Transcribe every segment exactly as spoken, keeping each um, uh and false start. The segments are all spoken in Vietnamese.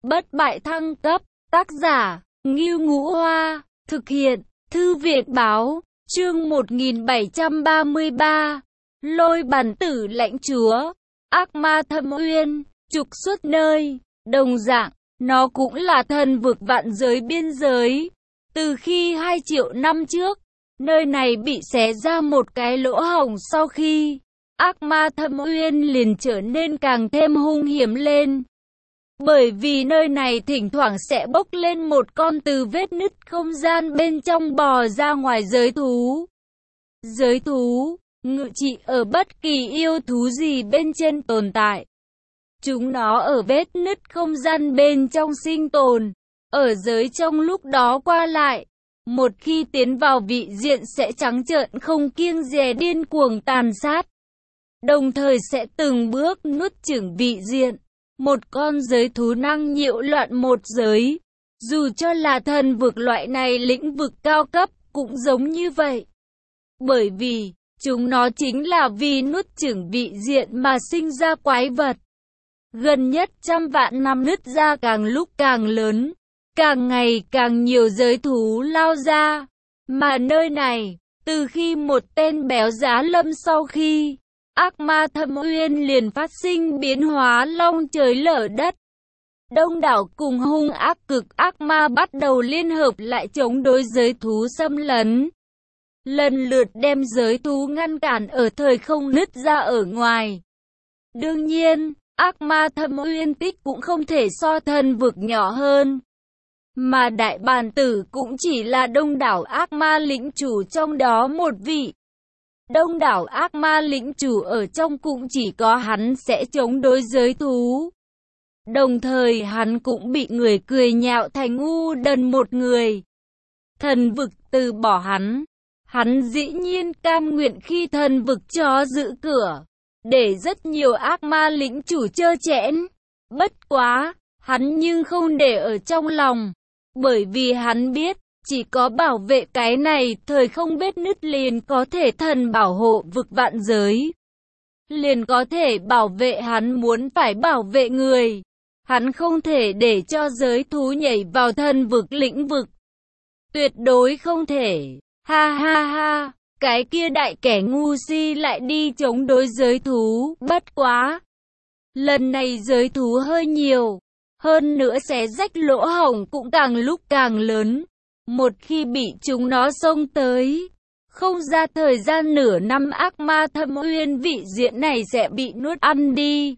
Bất bại thăng cấp, tác giả, Ngưu Ngũ Hoa, thực hiện, Thư viện Báo, chương một nghìn bảy trăm ba mươi ba, Lôi Bản Tử Lãnh Chúa, Ác Ma Thâm Uyên, trục xuất nơi, đồng dạng, nó cũng là thần vực vạn giới biên giới. Từ khi hai triệu năm trước, nơi này bị xé ra một cái lỗ hổng sau khi Ác Ma Thâm Uyên liền trở nên càng thêm hung hiểm lên. Bởi vì nơi này thỉnh thoảng sẽ bốc lên một con từ vết nứt không gian bên trong bò ra ngoài giới thú. Giới thú, ngự trị ở bất kỳ yêu thú gì bên trên tồn tại. Chúng nó ở vết nứt không gian bên trong sinh tồn, ở giới trong lúc đó qua lại. Một khi tiến vào vị diện sẽ trắng trợn không kiêng dè điên cuồng tàn sát. Đồng thời sẽ từng bước nuốt chửng vị diện. Một con giới thú năng nhiễu loạn một giới. Dù cho là thần vực loại này lĩnh vực cao cấp cũng giống như vậy. Bởi vì chúng nó chính là vì nuốt chửng vị diện mà sinh ra quái vật. Gần nhất trăm vạn năm nứt ra càng lúc càng lớn. Càng ngày càng nhiều giới thú lao ra. Mà nơi này, từ khi một tên béo giá lâm sau khi Ác Ma Thâm Uyên liền phát sinh biến hóa long trời lở đất. Đông đảo cùng hung ác cực ác ma bắt đầu liên hợp lại chống đối giới thú xâm lấn. Lần lượt đem giới thú ngăn cản ở thời không nứt ra ở ngoài. Đương nhiên, Ác Ma Thâm Uyên tích cũng không thể so thần vực nhỏ hơn. Mà Đại Bản Tử cũng chỉ là đông đảo ác ma lĩnh chủ trong đó một vị. Đông đảo ác ma lĩnh chủ ở trong cũng chỉ có hắn sẽ chống đối giới thú. Đồng thời hắn cũng bị người cười nhạo thành ngu đần một người. Thần vực từ bỏ hắn. Hắn dĩ nhiên cam nguyện khi thần vực cho giữ cửa. Để rất nhiều ác ma lĩnh chủ chơ chẽn. Bất quá, hắn nhưng không để ở trong lòng. Bởi vì hắn biết, chỉ có bảo vệ cái này, thời không vết nứt liền có thể thần bảo hộ vực vạn giới. Liền có thể bảo vệ hắn muốn phải bảo vệ người. Hắn không thể để cho giới thú nhảy vào thần vực lĩnh vực. Tuyệt đối không thể. Ha ha ha, cái kia đại kẻ ngu si lại đi chống đối giới thú, bất quá. Lần này giới thú hơi nhiều. Hơn nữa xé rách lỗ hổng cũng càng lúc càng lớn. Một khi bị chúng nó xông tới, không ra thời gian nửa năm Ác Ma Thâm Uyên vị diện này sẽ bị nuốt ăn đi.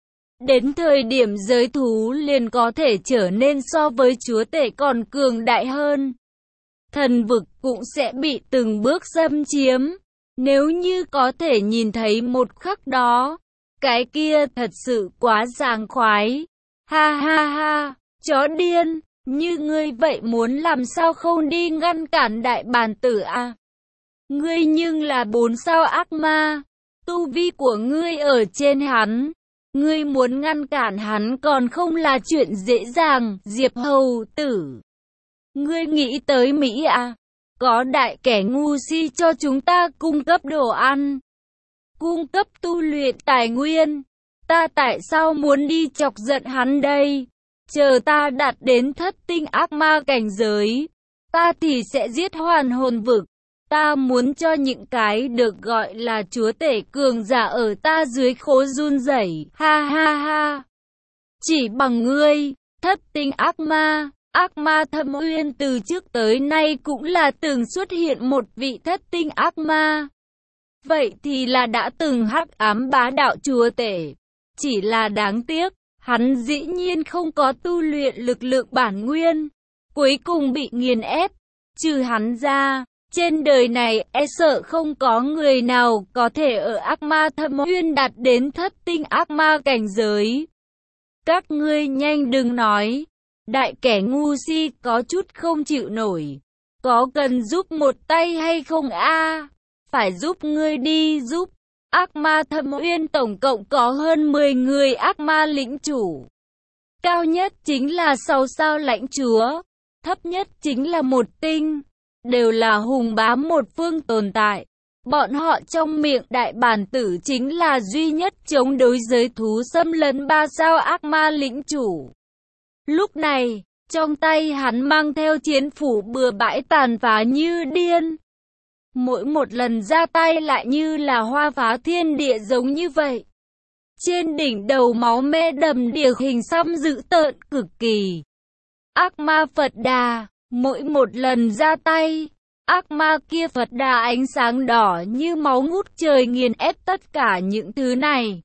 Đến thời điểm giới thú liền có thể trở nên so với chúa tể còn cường đại hơn. Thần vực cũng sẽ bị từng bước xâm chiếm. Nếu như có thể nhìn thấy một khắc đó, cái kia thật sự quá sảng khoái. Ha ha ha, chó điên, như ngươi vậy muốn làm sao không đi ngăn cản Đại Bản Tử à? Ngươi nhưng là bốn sao ác ma, tu vi của ngươi ở trên hắn. Ngươi muốn ngăn cản hắn còn không là chuyện dễ dàng, Diệp Hầu Tử. Ngươi nghĩ tới Mỹ à? Có đại kẻ ngu si cho chúng ta cung cấp đồ ăn, cung cấp tu luyện tài nguyên. Ta tại sao muốn đi chọc giận hắn đây? Chờ ta đạt đến thất tinh ác ma cảnh giới, ta thì sẽ giết hoàn hồn vực. Ta muốn cho những cái được gọi là chúa tể cường giả ở ta dưới khố run rẩy. Ha ha ha. Chỉ bằng ngươi, thất tinh ác ma, Ác Ma Thâm Uyên từ trước tới nay cũng là từng xuất hiện một vị thất tinh ác ma. Vậy thì là đã từng hắc ám bá đạo chúa tể. Chỉ là đáng tiếc, hắn dĩ nhiên không có tu luyện lực lượng bản nguyên, cuối cùng bị nghiền ép. Trừ hắn ra, trên đời này e sợ không có người nào có thể ở Ác Ma Thâm Uyên đạt đến thất tinh ác ma cảnh giới. Các ngươi nhanh đừng nói, đại kẻ ngu si có chút không chịu nổi. Có cần giúp một tay hay không a? À? Phải giúp ngươi đi giúp. Ác Ma Thâm Uyên tổng cộng có hơn mười người ác ma lĩnh chủ. Cao nhất chính là sáu sao lãnh chúa, thấp nhất chính là một tinh, đều là hùng bá một phương tồn tại. Bọn họ trong miệng Đại Bản Tử chính là duy nhất chống đối giới thú xâm lấn ba sao ác ma lĩnh chủ. Lúc này, trong tay hắn mang theo chiến phủ bừa bãi tàn phá như điên. Mỗi một lần ra tay lại như là hoa phá thiên địa giống như vậy. Trên đỉnh đầu máu me đầm đìa, hình xăm dữ tợn cực kỳ. Ác ma Phật Đà, mỗi một lần ra tay, ác ma kia Phật Đà ánh sáng đỏ như máu ngút trời nghiền ép tất cả những thứ này.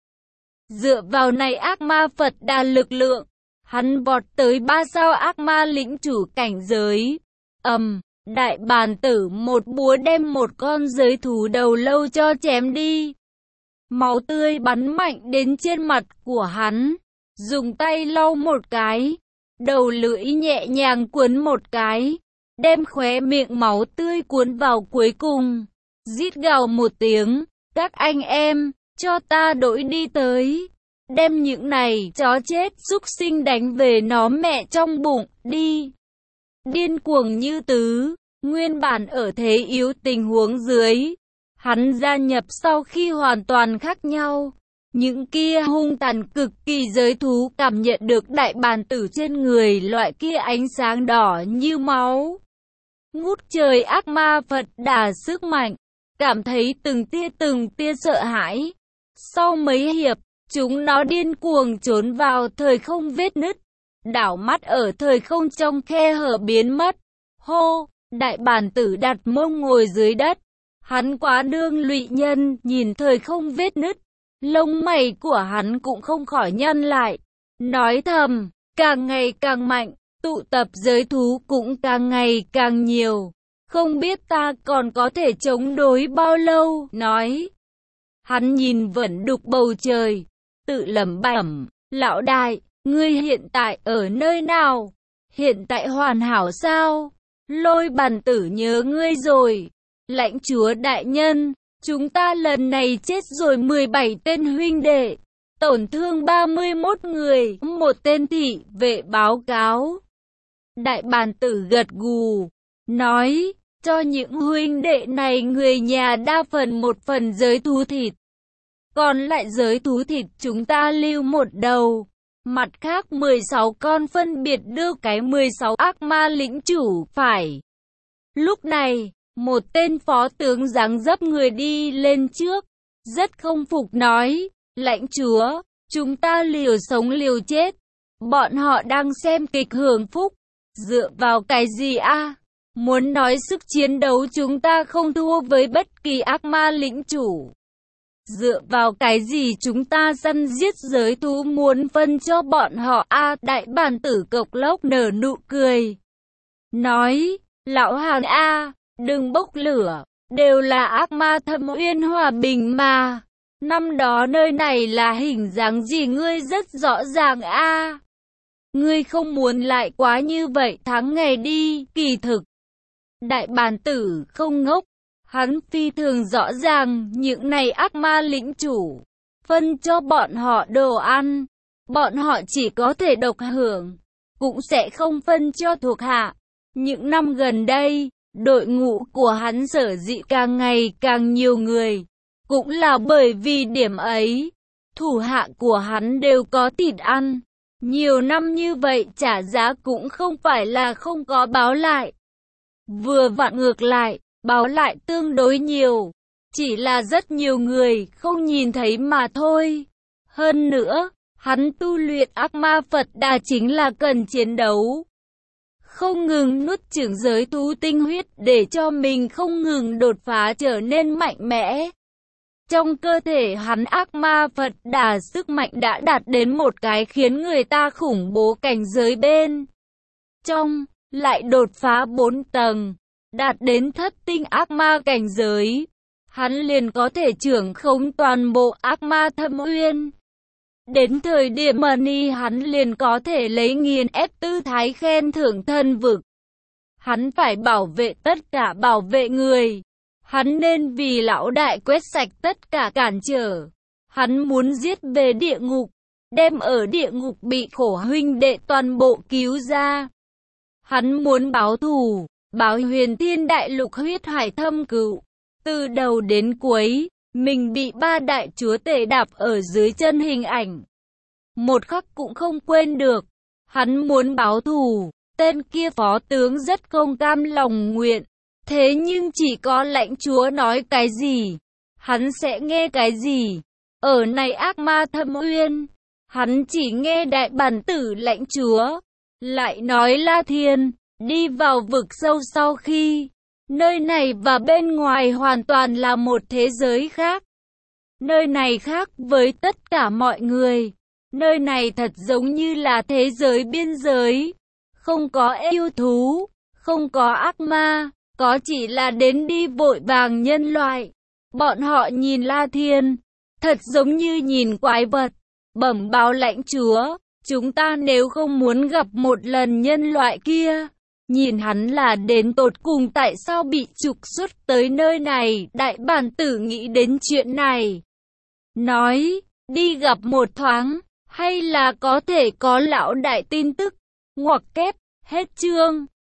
Dựa vào này ác ma Phật Đà lực lượng, hắn vọt tới ba sao ác ma lĩnh chủ cảnh giới. Ầm, um, đại bàn tử một búa đem một con giới thú đầu lâu cho chém đi. Máu tươi bắn mạnh đến trên mặt của hắn, dùng tay lau một cái, đầu lưỡi nhẹ nhàng cuốn một cái, đem khóe miệng máu tươi cuốn vào cuối cùng. Rít gào một tiếng, các anh em, cho ta đổi đi tới. Đem những này chó chết súc sinh đánh về nó mẹ trong bụng, đi. Điên cuồng như tứ, nguyên bản ở thế yếu tình huống dưới. Hắn gia nhập sau khi hoàn toàn khác nhau. Những kia hung tàn cực kỳ giới thú cảm nhận được đại bàn tử trên người loại kia ánh sáng đỏ như máu. Ngút trời ác ma Phật Đà sức mạnh, cảm thấy từng tia từng tia sợ hãi. Sau mấy hiệp, chúng nó điên cuồng trốn vào thời không vết nứt, đảo mắt ở thời không trong khe hở biến mất. Hô, đại bàn tử đặt mông ngồi dưới đất. Hắn quá đương lụy nhân, nhìn thời không vết nứt, lông mày của hắn cũng không khỏi nhăn lại. Nói thầm, càng ngày càng mạnh, tụ tập giới thú cũng càng ngày càng nhiều. Không biết ta còn có thể chống đối bao lâu, nói. Hắn nhìn vẫn đục bầu trời, tự lẩm bẩm, lão đại, ngươi hiện tại ở nơi nào? Hiện tại hoàn hảo sao? Lôi bàn tử nhớ ngươi rồi. Lãnh chúa đại nhân, chúng ta lần này chết rồi mười bảy tên huynh đệ, tổn thương ba mươi mốt người, một tên thị vệ báo cáo. Đại bàn tử gật gù, nói, cho những huynh đệ này người nhà đa phần một phần giới thú thịt. Còn lại giới thú thịt chúng ta lưu một đầu. Mặt khác mười sáu con phân biệt đưa cái mười sáu ác ma lĩnh chủ phải. Lúc này, một tên phó tướng dáng dấp người đi lên trước, rất không phục nói, lãnh chúa, chúng ta liều sống liều chết. Bọn họ đang xem kịch hưởng phúc. Dựa vào cái gì a? À? Muốn nói sức chiến đấu chúng ta không thua với bất kỳ ác ma lĩnh chủ. Dựa vào cái gì chúng ta săn giết giới thú muốn phân cho bọn họ a? À, đại bàn tử cộc lốc nở nụ cười. Nói, lão Hàn a, à, đừng bốc lửa, đều là ác ma thâm uyên hòa bình mà. Năm đó nơi này là hình dáng gì ngươi rất rõ ràng a. À. Ngươi không muốn lại quá như vậy tháng ngày đi, kỳ thực. Đại bàn tử không ngốc. Hắn phi thường rõ ràng những này ác ma lĩnh chủ, phân cho bọn họ đồ ăn, bọn họ chỉ có thể độc hưởng, cũng sẽ không phân cho thuộc hạ. Những năm gần đây, đội ngũ của hắn sở dĩ càng ngày càng nhiều người, cũng là bởi vì điểm ấy, thủ hạ của hắn đều có thịt ăn. Nhiều năm như vậy trả giá cũng không phải là không có báo lại. Vừa vặn ngược lại, báo lại tương đối nhiều, chỉ là rất nhiều người không nhìn thấy mà thôi. Hơn nữa, hắn tu luyện ác ma Phật Đà chính là cần chiến đấu. Không ngừng nuốt chửng giới thú tinh huyết để cho mình không ngừng đột phá trở nên mạnh mẽ. Trong cơ thể hắn ác ma Phật Đà sức mạnh đã đạt đến một cái khiến người ta khủng bố cảnh giới bên trong, lại đột phá bốn tầng. Đạt đến thất tinh ác ma cảnh giới, hắn liền có thể trưởng khống toàn bộ ác ma thâm uyên. Đến thời điểm Mani hắn liền có thể lấy nghiền ép tư thái khen thưởng thân vực. Hắn phải bảo vệ tất cả bảo vệ người. Hắn nên vì lão đại quét sạch tất cả cản trở. Hắn muốn giết về địa ngục, đem ở địa ngục bị khổ huynh đệ toàn bộ cứu ra. Hắn muốn báo thù. Báo huyền thiên đại lục huyết hải thâm cửu. Từ đầu đến cuối, mình bị ba đại chúa tể đạp ở dưới chân hình ảnh. Một khắc cũng không quên được. Hắn muốn báo thù, tên kia phó tướng rất không cam lòng nguyện. Thế nhưng chỉ có lãnh chúa nói cái gì, hắn sẽ nghe cái gì. Ở này ác ma thâm uyên, hắn chỉ nghe đại bản tử lãnh chúa. Lại nói La Thiên, đi vào vực sâu sau khi, nơi này và bên ngoài hoàn toàn là một thế giới khác. Nơi này khác với tất cả mọi người. Nơi này thật giống như là thế giới biên giới. Không có yêu thú, không có ác ma, có chỉ là đến đi vội vàng nhân loại. Bọn họ nhìn La Thiên, thật giống như nhìn quái vật. Bẩm báo lãnh chúa, chúng ta nếu không muốn gặp một lần nhân loại kia, nhìn hắn là đến tột cùng tại sao bị trục xuất tới nơi này. Đại bản tử nghĩ đến chuyện này, nói, đi gặp một thoáng, hay là có thể có lão đại tin tức. Ngoặc kép, hết chương.